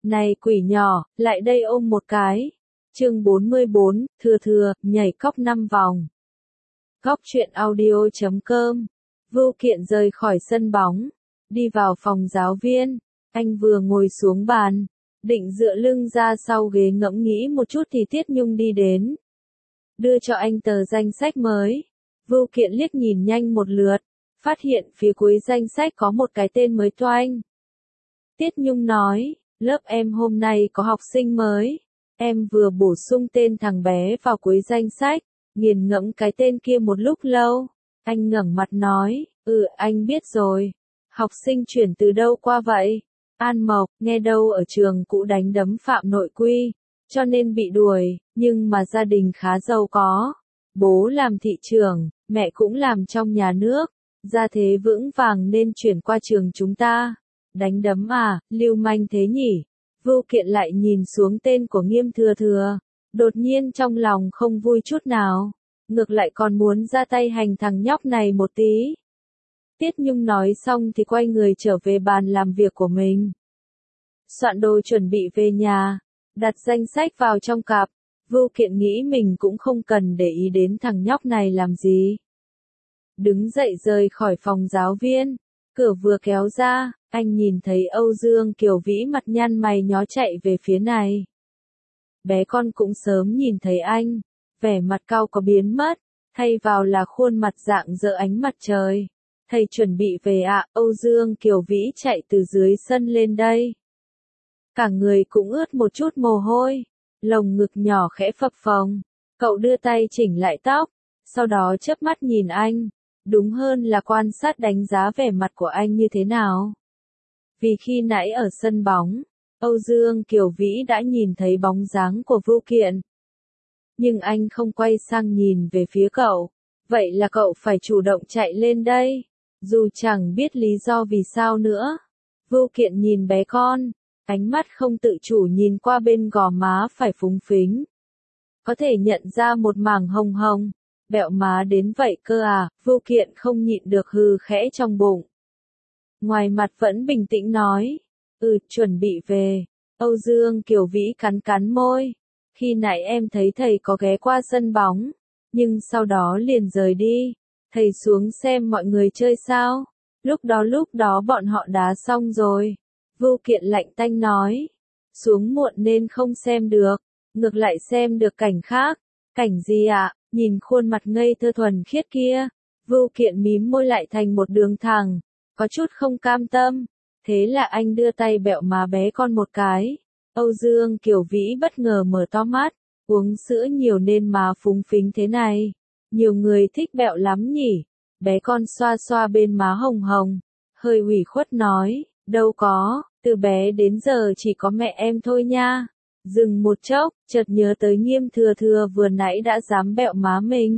Này quỷ nhỏ, lại đây ôm một cái. Chương 44, thừa, nhảy cóc 5 vòng. Góc truyện audio.com. Vưu Kiện rời khỏi sân bóng, đi vào phòng giáo viên. Anh vừa ngồi xuống bàn, định dựa lưng ra sau ghế ngẫm nghĩ một chút thì Tiết Nhung đi đến. Đưa cho anh tờ danh sách mới. Vưu Kiện liếc nhìn nhanh một lượt, phát hiện phía cuối danh sách có một cái tên mới toanh. Tiết Nhung nói, lớp em hôm nay có học sinh mới. Em vừa bổ sung tên thằng bé vào cuối danh sách, nghiền ngẫm cái tên kia một lúc lâu. Anh ngẩng mặt nói, anh biết rồi. Học sinh chuyển từ đâu qua vậy? An Mộc, nghe đâu ở trường cũ đánh đấm phạm nội quy, cho nên bị đuổi, nhưng mà gia đình khá giàu có. Bố làm thị trưởng, mẹ cũng làm trong nhà nước, gia thế vững vàng nên chuyển qua trường chúng ta. Đánh đấm à, lưu manh thế nhỉ? Vưu Kiện lại nhìn xuống tên của Nghiêm Thừa, đột nhiên trong lòng không vui chút nào, ngược lại còn muốn ra tay hành thằng nhóc này một tí. Tiết Nhung nói xong thì quay người trở về bàn làm việc của mình. Soạn đồ chuẩn bị về nhà, đặt danh sách vào trong cặp. Vưu Kiện nghĩ mình cũng không cần để ý đến thằng nhóc này làm gì. Đứng dậy rời khỏi phòng giáo viên, cửa vừa kéo ra, anh nhìn thấy Âu Dương Kiều Vĩ mặt nhăn mày nhó chạy về phía này. Bé con cũng sớm nhìn thấy anh, vẻ mặt cau có biến mất, thay vào là khuôn mặt rạng rỡ ánh mặt trời. Thầy chuẩn bị về ạ, Âu Dương Kiều Vĩ chạy từ dưới sân lên đây. Cả người cũng ướt một chút mồ hôi, lồng ngực nhỏ khẽ phập phồng. Cậu đưa tay chỉnh lại tóc, sau đó chớp mắt nhìn anh, đúng hơn là quan sát đánh giá vẻ mặt của anh như thế nào. Vì khi nãy ở sân bóng, Âu Dương Kiều Vĩ đã nhìn thấy bóng dáng của Vưu Kiện. Nhưng anh không quay sang nhìn về phía cậu, vậy là cậu phải chủ động chạy lên đây, dù chẳng biết lý do vì sao nữa. Vưu Kiện nhìn bé con, ánh mắt không tự chủ nhìn qua bên gò má phải phúng phính. Có thể nhận ra một mảng hồng hồng, bẹo má đến vậy cơ à, Vưu Kiện không nhịn được hừ khẽ trong bụng. Ngoài mặt vẫn bình tĩnh nói, chuẩn bị về. Âu Dương Kiều Vĩ cắn môi. Khi nãy em thấy thầy có ghé qua sân bóng, nhưng sau đó liền rời đi. Thầy xuống xem mọi người chơi sao. Lúc đó bọn họ đá xong rồi. Vưu Kiện lạnh tanh nói, xuống muộn nên không xem được, ngược lại xem được cảnh khác. Cảnh gì ạ? Nhìn khuôn mặt ngây thơ thuần khiết kia, Vưu Kiện mím môi lại thành một đường thẳng, có chút không cam tâm. Thế là anh đưa tay bẹo má bé con một cái. Âu Dương Kiều Vĩ bất ngờ mở to mắt, uống sữa nhiều nên má phúng phính thế này. Nhiều người thích bẹo lắm nhỉ? Bé con xoa xoa bên má hồng hồng, hơi ủy khuất nói, đâu có, từ bé đến giờ chỉ có mẹ em thôi nha. Dừng một chốc, chợt nhớ tới Nghiêm Thừa vừa nãy đã dám bẹo má mình.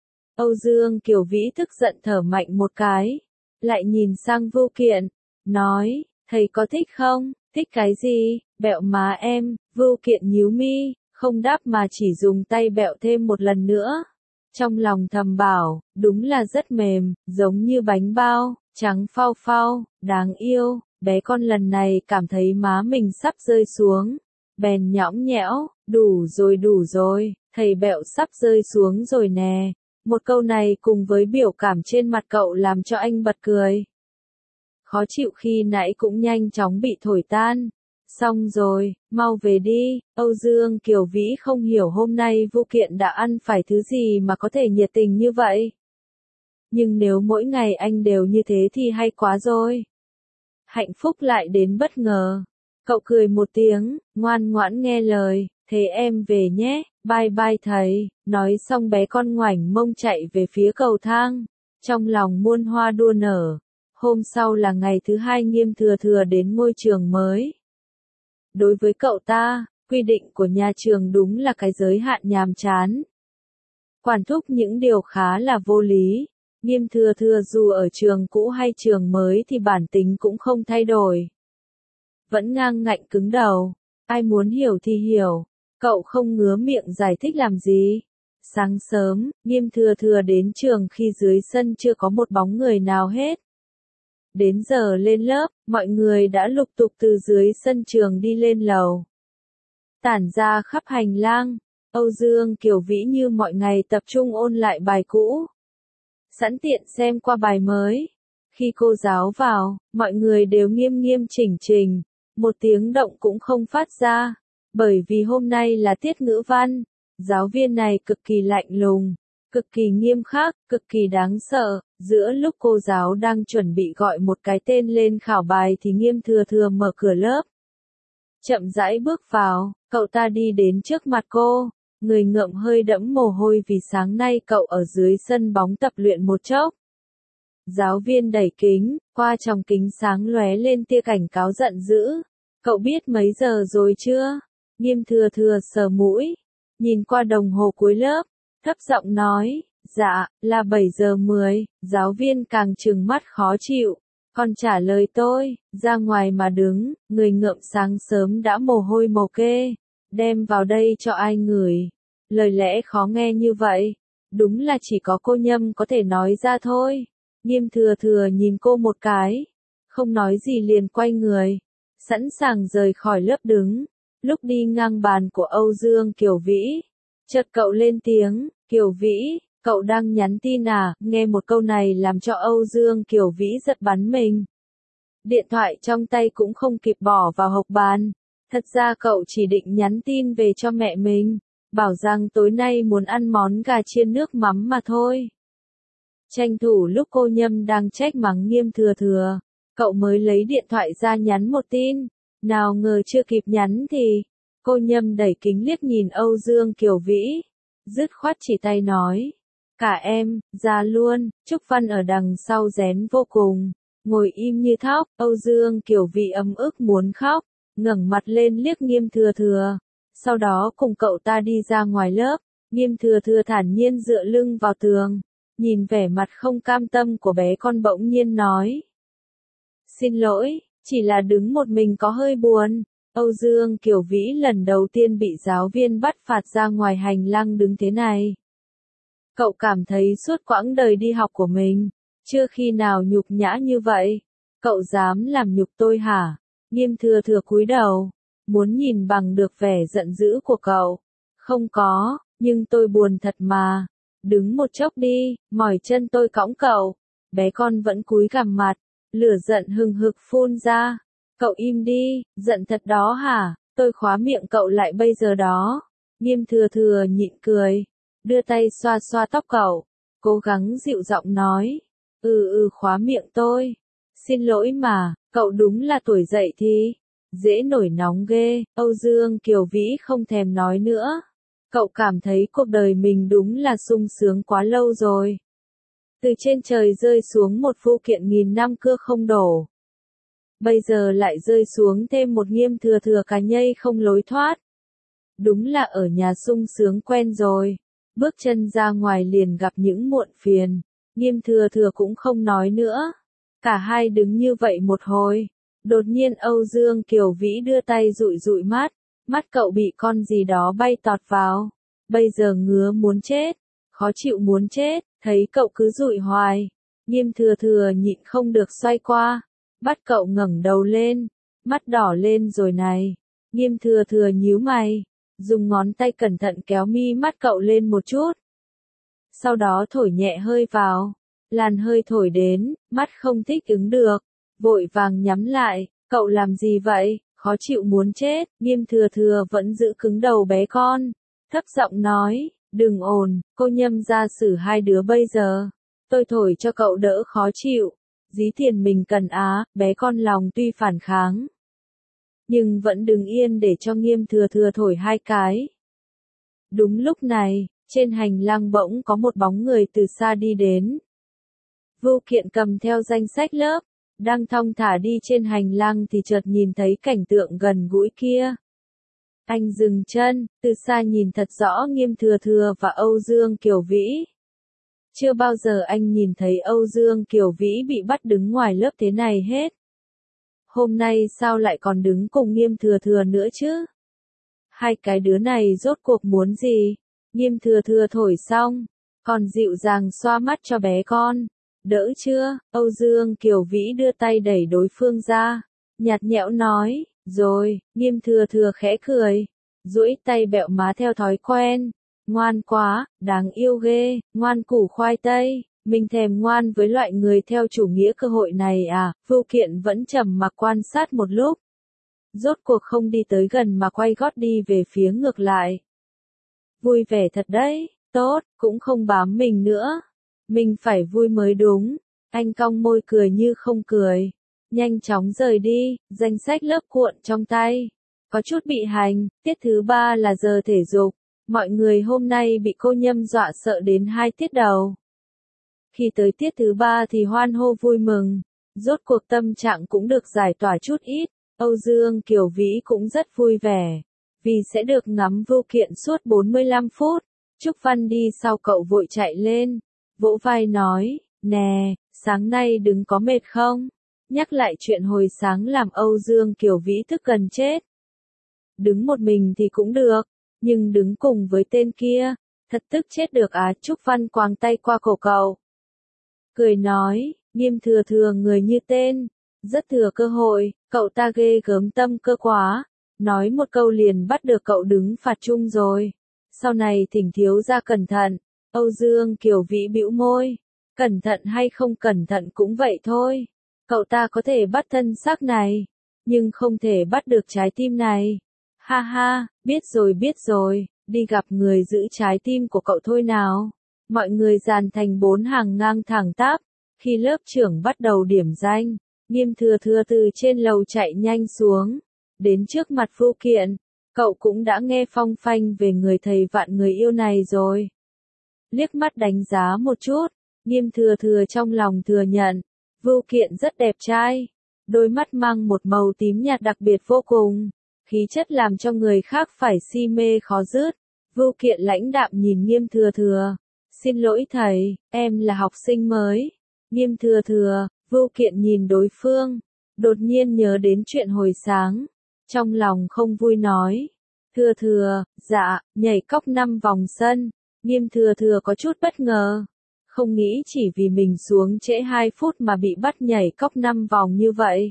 Âu Dương Kiều Vĩ tức giận thở mạnh một cái, lại nhìn sang Vưu Kiện, nói, thầy có thích không? Thích cái gì? Bẹo má em. Vưu Kiện nhíu mi, không đáp mà chỉ dùng tay bẹo thêm một lần nữa. Trong lòng thầm bảo, đúng là rất mềm, giống như bánh bao, trắng phau phau, đáng yêu. Bé con lần này cảm thấy má mình sắp rơi xuống, bèn nhõng nhẽo, đủ rồi, thầy bẹo sắp rơi xuống rồi nè. Một câu này cùng với biểu cảm trên mặt cậu làm cho anh bật cười. Khó chịu khi nãy cũng nhanh chóng bị thổi tan. Xong rồi, mau về đi. Âu Dương Kiều Vĩ không hiểu hôm nay Vưu Kiện đã ăn phải thứ gì mà có thể nhiệt tình như vậy. Nhưng nếu mỗi ngày anh đều như thế thì hay quá rồi. Hạnh phúc lại đến bất ngờ. Cậu cười một tiếng, ngoan ngoãn nghe lời, thế em về nhé, bye bye thầy. Nói xong bé con ngoảnh mông chạy về phía cầu thang, trong lòng muôn hoa đua nở. Hôm sau là ngày thứ hai Nghiêm Thừa đến ngôi trường mới. Đối với cậu ta, quy định của nhà trường đúng là cái giới hạn nhàm chán. Quản thúc những điều khá là vô lý. Nghiêm Thừa dù ở trường cũ hay trường mới thì bản tính cũng không thay đổi. Vẫn ngang ngạnh cứng đầu, ai muốn hiểu thì hiểu, cậu không ngứa miệng giải thích làm gì. Sáng sớm, Nghiêm Thừa đến trường khi dưới sân chưa có một bóng người nào hết. Đến giờ lên lớp, mọi người đã lục tục từ dưới sân trường đi lên lầu. Tản ra khắp hành lang, Âu Dương Kiều Vĩ như mọi ngày tập trung ôn lại bài cũ. Sẵn tiện xem qua bài mới. Khi cô giáo vào, mọi người đều nghiêm nghiêm chỉnh chỉnh, một tiếng động cũng không phát ra. Bởi vì hôm nay là tiết ngữ văn, giáo viên này cực kỳ lạnh lùng, cực kỳ nghiêm khắc, cực kỳ đáng sợ. Giữa lúc cô giáo đang chuẩn bị gọi một cái tên lên khảo bài thì Nghiêm Thừa Thừa mở cửa lớp. Chậm rãi bước vào, cậu ta đi đến trước mặt cô, người ngợm hơi đẫm mồ hôi vì sáng nay cậu ở dưới sân bóng tập luyện một chốc. Giáo viên đẩy kính, qua trong kính sáng lóe lên tia cảnh cáo giận dữ. Cậu biết mấy giờ rồi chưa? Nghiêm Thừa Thừa sờ mũi, nhìn qua đồng hồ cuối lớp, thấp giọng nói, dạ, là 7 giờ 10, giáo viên càng trừng mắt khó chịu. Còn trả lời tôi, ra ngoài mà đứng, người ngợm sáng sớm đã mồ hôi mồ kê, đem vào đây cho ai ngửi. Lời lẽ khó nghe như vậy, đúng là chỉ có cô Nhâm có thể nói ra thôi. Nghiêm Thừa Thừa nhìn cô một cái, không nói gì liền quay người, sẵn sàng rời khỏi lớp đứng. Lúc đi ngang bàn của Âu Dương Kiều Vĩ, chợt cậu lên tiếng, Kiều Vĩ, cậu đang nhắn tin à? Nghe một câu này làm cho Âu Dương Kiều Vĩ giật bắn mình. Điện thoại trong tay cũng không kịp bỏ vào hộc bàn. Thật ra cậu chỉ định nhắn tin về cho mẹ mình, bảo rằng tối nay muốn ăn món gà chiên nước mắm mà thôi. Tranh thủ lúc cô Nhâm đang trách mắng Nghiêm Thừa Thừa, cậu mới lấy điện thoại ra nhắn một tin. Nào ngờ chưa kịp nhắn thì, cô Nhâm đẩy kính liếc nhìn Âu Dương Kiều Vĩ, dứt khoát chỉ tay nói. Cả em, ra luôn. Trúc Văn ở đằng sau rén vô cùng, ngồi im như thóc. Âu Dương Kiều Vĩ ấm ức muốn khóc, ngẩng mặt lên liếc Nghiêm Thừa Thừa, sau đó cùng cậu ta đi ra ngoài lớp. Nghiêm Thừa Thừa thản nhiên dựa lưng vào tường, nhìn vẻ mặt không cam tâm của bé con bỗng nhiên nói. Xin lỗi, chỉ là đứng một mình có hơi buồn. Âu Dương Kiều Vĩ lần đầu tiên bị giáo viên bắt phạt ra ngoài hành lang đứng thế này. Cậu cảm thấy suốt quãng đời đi học của mình, chưa khi nào nhục nhã như vậy. Cậu dám làm nhục tôi hả? Nghiêm Thừa Thừa cúi đầu, muốn nhìn bằng được vẻ giận dữ của cậu. Không có, nhưng tôi buồn thật mà. Đứng một chốc đi, mỏi chân tôi cõng cậu. Bé con vẫn cúi gằm mặt, lửa giận hừng hực phun ra. Cậu im đi, giận thật đó hả? Tôi khóa miệng cậu lại bây giờ đó. Nghiêm Thừa Thừa nhịn cười, đưa tay xoa xoa tóc cậu, cố gắng dịu giọng nói. Khóa miệng tôi. Xin lỗi mà, cậu đúng là tuổi dậy thì dễ nổi nóng ghê. Âu Dương Kiều Vĩ không thèm nói nữa. Cậu cảm thấy cuộc đời mình đúng là sung sướng quá lâu rồi. Từ trên trời rơi xuống một phụ kiện nghìn năm cưa không đổ. Bây giờ lại rơi xuống thêm một Nghiêm Thừa Thừa cà nhây không lối thoát. Đúng là ở nhà sung sướng quen rồi. Bước chân ra ngoài liền gặp những muộn phiền. Nghiêm Thừa Thừa cũng không nói nữa. Cả hai đứng như vậy một hồi. Đột nhiên Âu Dương Kiều Vĩ đưa tay dụi dụi mắt. Mắt cậu bị con gì đó bay tọt vào. Bây giờ ngứa muốn chết. Khó chịu muốn chết. Thấy cậu cứ dụi hoài. Nghiêm Thừa Thừa nhịn không được xoay qua. Bắt cậu ngẩng đầu lên. Mắt đỏ lên rồi này. Nghiêm Thừa Thừa nhíu mày, dùng ngón tay cẩn thận kéo mi mắt cậu lên một chút. Sau đó thổi nhẹ hơi vào. Làn hơi thổi đến, mắt không thích ứng được. Vội vàng nhắm lại. Cậu làm gì vậy? Khó chịu muốn chết. Nghiêm Thừa Thừa vẫn giữ cứng đầu bé con. Thấp giọng nói, đừng ồn, cô Nhâm ra xử hai đứa bây giờ. Tôi thổi cho cậu đỡ khó chịu. Dí tiền mình cần á. Bé con lòng tuy phản kháng, nhưng vẫn đứng yên để cho Nghiêm Thừa Thừa thổi hai cái. Đúng lúc này, trên hành lang bỗng có một bóng người từ xa đi đến. Vưu Kiện cầm theo danh sách lớp, đang thong thả đi trên hành lang thì chợt nhìn thấy cảnh tượng gần gũi kia. Anh dừng chân, từ xa nhìn thật rõ Nghiêm Thừa Thừa và Âu Dương Kiều Vĩ. Chưa bao giờ anh nhìn thấy Âu Dương Kiều Vĩ bị bắt đứng ngoài lớp thế này hết. Hôm nay sao lại còn đứng cùng Nghiêm Thừa Thừa nữa chứ? Hai cái đứa này rốt cuộc muốn gì? Nghiêm Thừa Thừa thổi xong, còn dịu dàng xoa mắt cho bé con. Đỡ chưa? Âu Dương Kiều Vĩ đưa tay đẩy đối phương ra, nhạt nhẽo nói, rồi, Nghiêm Thừa Thừa khẽ cười, duỗi tay bẹo má theo thói quen, ngoan quá, đáng yêu ghê, ngoan củ khoai tây, mình thèm ngoan với loại người theo chủ nghĩa cơ hội này à, Vưu Kiện vẫn trầm mặc quan sát một lúc. Rốt cuộc không đi tới gần mà quay gót đi về phía ngược lại. Vui vẻ thật đấy, tốt, cũng không bám mình nữa. Mình phải vui mới đúng. Anh cong môi cười như không cười. Nhanh chóng rời đi, danh sách lớp cuộn trong tay. Có chút bị hành, tiết thứ 3 là giờ thể dục. Mọi người hôm nay bị cô Nhâm dọa sợ đến 2 tiết đầu. Khi tới tiết thứ 3 thì hoan hô vui mừng. Rốt cuộc tâm trạng cũng được giải tỏa chút ít. Âu Dương Kiều Vĩ cũng rất vui vẻ. Vì sẽ được ngắm Vưu Kiện suốt 45 phút. Trúc Văn đi sau cậu vội chạy lên. Vỗ vai nói, nè, sáng nay đừng có mệt không? Nhắc lại chuyện hồi sáng làm Âu Dương Kiều Vĩ tức gần chết. Đứng một mình thì cũng được, nhưng đứng cùng với tên kia, thật tức chết được á. Trúc Văn quàng tay qua cổ cậu. Cười nói, Nghiêm Thừa Thừa người như tên, rất thừa cơ hội, cậu ta ghê gớm tâm cơ quá. Nói một câu liền bắt được cậu đứng phạt chung rồi. Sau này thỉnh thiếu gia cẩn thận. Âu Dương Kiều Vĩ bĩu môi. Cẩn thận hay không cẩn thận cũng vậy thôi. Cậu ta có thể bắt thân xác này, nhưng không thể bắt được trái tim này. Ha ha, biết rồi, đi gặp người giữ trái tim của cậu thôi nào. Mọi người dàn thành 4 hàng ngang thẳng tắp. Khi lớp trưởng bắt đầu điểm danh, Nghiêm Thừa Thừa từ trên lầu chạy nhanh xuống. Đến trước mặt Vưu Kiện, cậu cũng đã nghe phong phanh về người thầy vạn người yêu này rồi. Liếc mắt đánh giá một chút, Nghiêm Thừa Thừa trong lòng thừa nhận, Vưu Kiện rất đẹp trai, đôi mắt mang một màu tím nhạt đặc biệt vô cùng, khí chất làm cho người khác phải si mê khó dứt. Vưu Kiện lãnh đạm nhìn Nghiêm Thừa Thừa, xin lỗi thầy, em là học sinh mới. Nghiêm Thừa Thừa, Vưu Kiện nhìn đối phương, đột nhiên nhớ đến chuyện hồi sáng, trong lòng không vui nói, Thừa Thừa, dạ, nhảy cóc 5 vòng sân. Nghiêm Thừa Thừa có chút bất ngờ, không nghĩ chỉ vì mình xuống trễ 2 phút mà bị bắt nhảy cóc 5 vòng như vậy.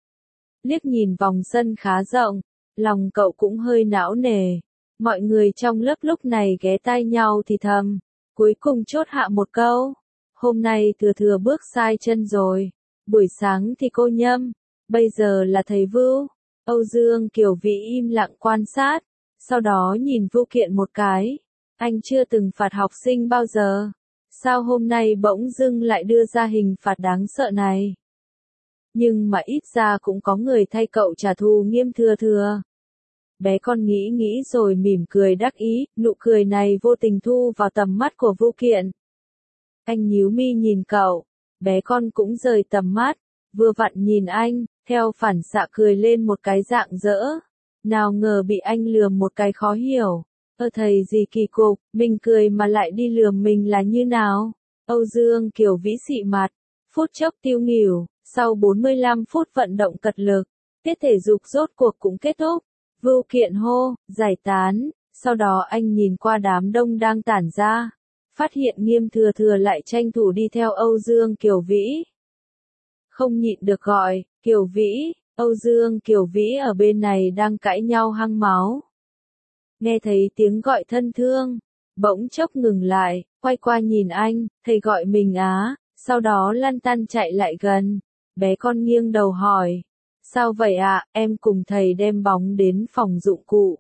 Liếc nhìn vòng sân khá rộng, lòng cậu cũng hơi não nề. Mọi người trong lớp lúc này ghé tai nhau thì thầm, cuối cùng chốt hạ một câu. Hôm nay Thừa Thừa bước sai chân rồi. Buổi sáng thì cô Nhâm, bây giờ là thầy Vưu. Âu Dương Kiều Vĩ im lặng quan sát, sau đó nhìn Vưu Kiện một cái. Anh chưa từng phạt học sinh bao giờ. Sao hôm nay bỗng dưng lại đưa ra hình phạt đáng sợ này? Nhưng mà ít ra cũng có người thay cậu trả thù. Nghiêm Thừa Thừa. Bé con nghĩ rồi mỉm cười đắc ý, nụ cười này vô tình thu vào tầm mắt của Vưu Kiện. Anh nhíu mi nhìn cậu, bé con cũng rời tầm mắt, vừa vặn nhìn anh, theo phản xạ cười lên một cái rạng rỡ. Nào ngờ bị anh lườm một cái khó hiểu. Thầy gì kỳ cục, mình cười mà lại đi lườm mình là như nào? Âu Dương Kiều Vĩ xị mặt, phút chốc tiêu nghỉu, sau 45 phút vận động cật lực, tiết thể dục rốt cuộc cũng kết thúc. Vưu Kiện hô, giải tán, sau đó anh nhìn qua đám đông đang tản ra, phát hiện Nghiêm Thừa Thừa lại tranh thủ đi theo Âu Dương Kiều Vĩ. Không nhịn được gọi, Kiều Vĩ, Âu Dương Kiều Vĩ ở bên này đang cãi nhau hăng máu. Nghe thấy tiếng gọi thân thương, bỗng chốc ngừng lại, quay qua nhìn anh, thầy gọi mình á, sau đó lăn tăn chạy lại gần. Bé con nghiêng đầu hỏi, sao vậy ạ, em cùng thầy đem bóng đến phòng dụng cụ.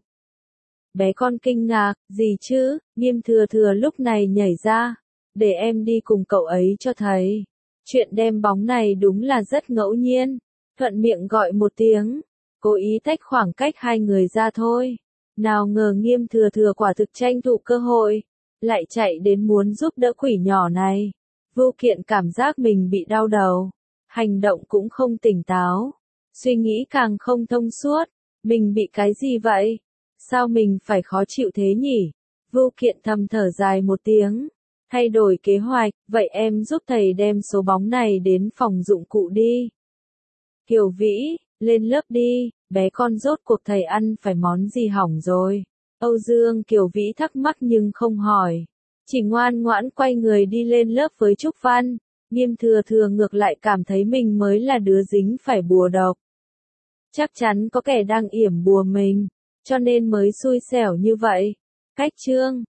Bé con kinh ngạc, gì chứ? Nghiêm Thừa Thừa lúc này nhảy ra, để em đi cùng cậu ấy cho thầy. Chuyện đem bóng này đúng là rất ngẫu nhiên, thuận miệng gọi một tiếng, cố ý tách khoảng cách hai người ra thôi. Nào ngờ Nghiêm Thừa Thừa quả thực tranh thủ cơ hội, lại chạy đến muốn giúp đỡ quỷ nhỏ này. Vưu Kiện cảm giác mình bị đau đầu, hành động cũng không tỉnh táo, suy nghĩ càng không thông suốt, mình bị cái gì vậy? Sao mình phải khó chịu thế nhỉ? Vưu Kiện thầm thở dài một tiếng, thay đổi kế hoạch, vậy em giúp thầy đem số bóng này đến phòng dụng cụ đi. Kiều Vĩ, lên lớp đi, bé con rốt cuộc thầy ăn phải món gì hỏng rồi. Âu Dương Kiều Vĩ thắc mắc nhưng không hỏi, chỉ ngoan ngoãn quay người đi lên lớp với Trúc Văn. Nghiêm Thừa Thừa ngược lại cảm thấy mình mới là đứa dính phải bùa độc. Chắc chắn có kẻ đang yểm bùa mình, cho nên mới xui xẻo như vậy. Cách chương